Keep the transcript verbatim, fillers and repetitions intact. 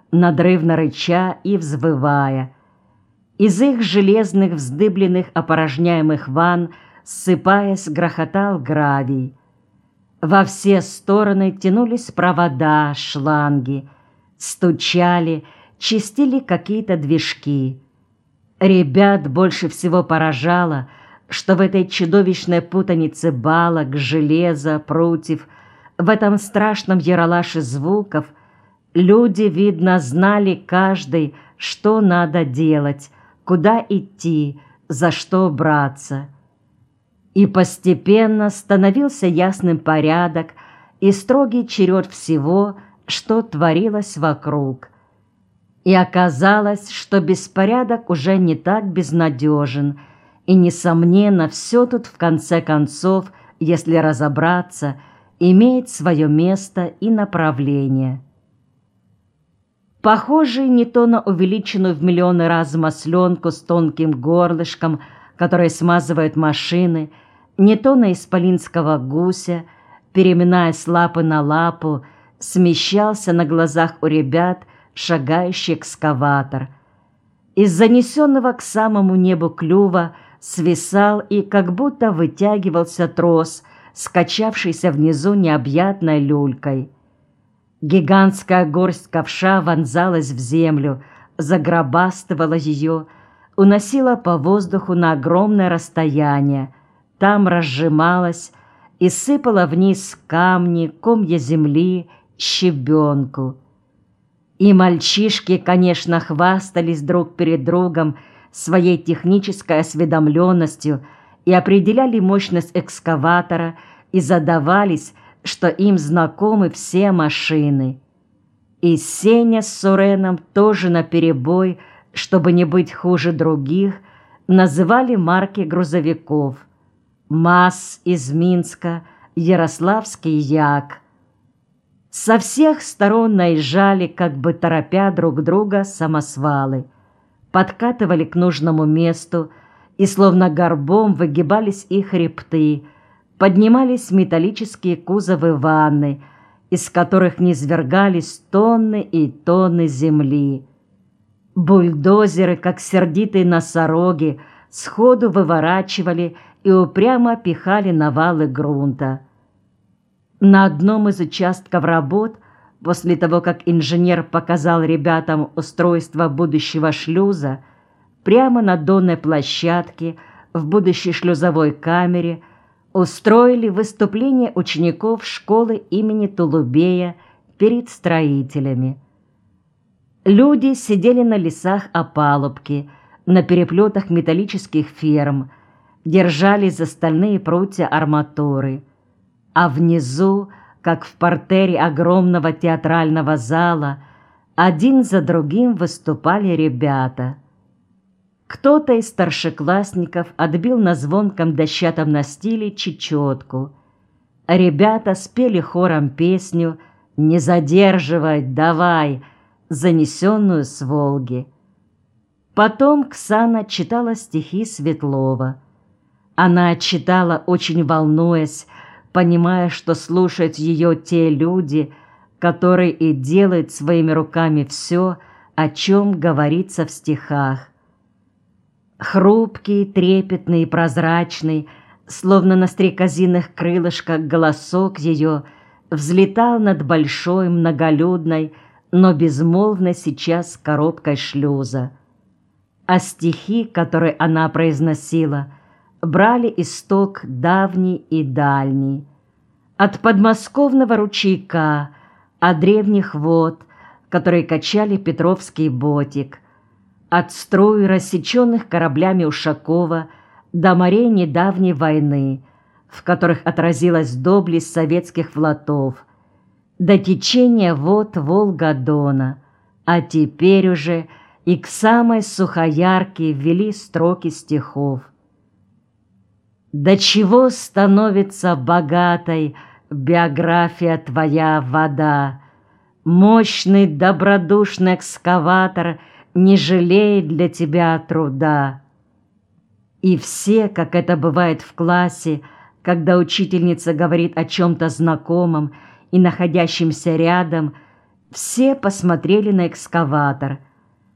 надрывно рыча и взвывая. Из их железных вздыбленных опорожняемых ванн, ссыпаясь, грохотал гравий. Во все стороны тянулись провода, шланги, стучали, чистили какие-то движки. Ребят больше всего поражало, что в этой чудовищной путанице балок, железа, прутьев, в этом страшном яролаше звуков люди, видно, знали каждый, что надо делать, куда идти, за что браться. И постепенно становился ясным порядок и строгий черед всего, что творилось вокруг. И оказалось, что беспорядок уже не так безнадежен, и, несомненно, все тут в конце концов, если разобраться, имеет свое место и направление. Похожий не то на увеличенную в миллионы раз масленку с тонким горлышком, которой смазывают машины, не то на исполинского гуся, переминаясь с лапы на лапу, смещался на глазах у ребят шагающий экскаватор. Из занесенного к самому небу клюва свисал и как будто вытягивался трос, скачавшийся внизу необъятной люлькой. Гигантская горсть ковша вонзалась в землю, загробастывала ее, уносила по воздуху на огромное расстояние, там разжималась и сыпала вниз камни, комья земли, щебенку. И мальчишки, конечно, хвастались друг перед другом своей технической осведомленностью и определяли мощность экскаватора и задавались, что им знакомы все машины. И Сеня с Суреном тоже наперебой, чтобы не быть хуже других, называли марки грузовиков: МАЗ из Минска, Ярославский Як. Со всех сторон наезжали, как бы торопя друг друга, самосвалы, подкатывали к нужному месту, и словно горбом выгибались их хребты, поднимались металлические кузовы ванны, из которых низвергались тонны и тонны земли. Бульдозеры, как сердитые носороги, сходу выворачивали и упрямо пихали навалы грунта. На одном из участков работ, после того, как инженер показал ребятам устройство будущего шлюза, прямо на донной площадке в будущей шлюзовой камере устроили выступление учеников школы имени Тулубея перед строителями. Люди сидели на лесах опалубки, на переплетах металлических ферм, держались за стальные прутья арматуры, а внизу, как в партере огромного театрального зала, один за другим выступали ребята. Кто-то из старшеклассников отбил на звонком дощатом настиле чечетку. Ребята спели хором песню «Не задерживай, давай», занесенную с Волги. Потом Ксана читала стихи Светлова. Она читала, очень волнуясь, понимая, что слушают ее те люди, которые и делают своими руками все, о чем говорится в стихах. Хрупкий, трепетный и прозрачный, словно на стрекозиных крылышках, голосок ее взлетал над большой, многолюдной, но безмолвной сейчас коробкой шлюза. А стихи, которые она произносила, брали исток давний и дальний. От подмосковного ручейка, от древних вод, которые качали Петровский ботик, от струй, рассеченных кораблями Ушакова, до морей недавней войны, в которых отразилась доблесть советских флотов, до течения вод Волга-Дона, а теперь уже и к самой Сухоярке ввели строки стихов. До чего становится богатой биография твоя, вода? Мощный добродушный экскаватор не жалеет для тебя труда. И все, как это бывает в классе, когда учительница говорит о чем-то знакомом и находящемся рядом, Все посмотрели на экскаватор.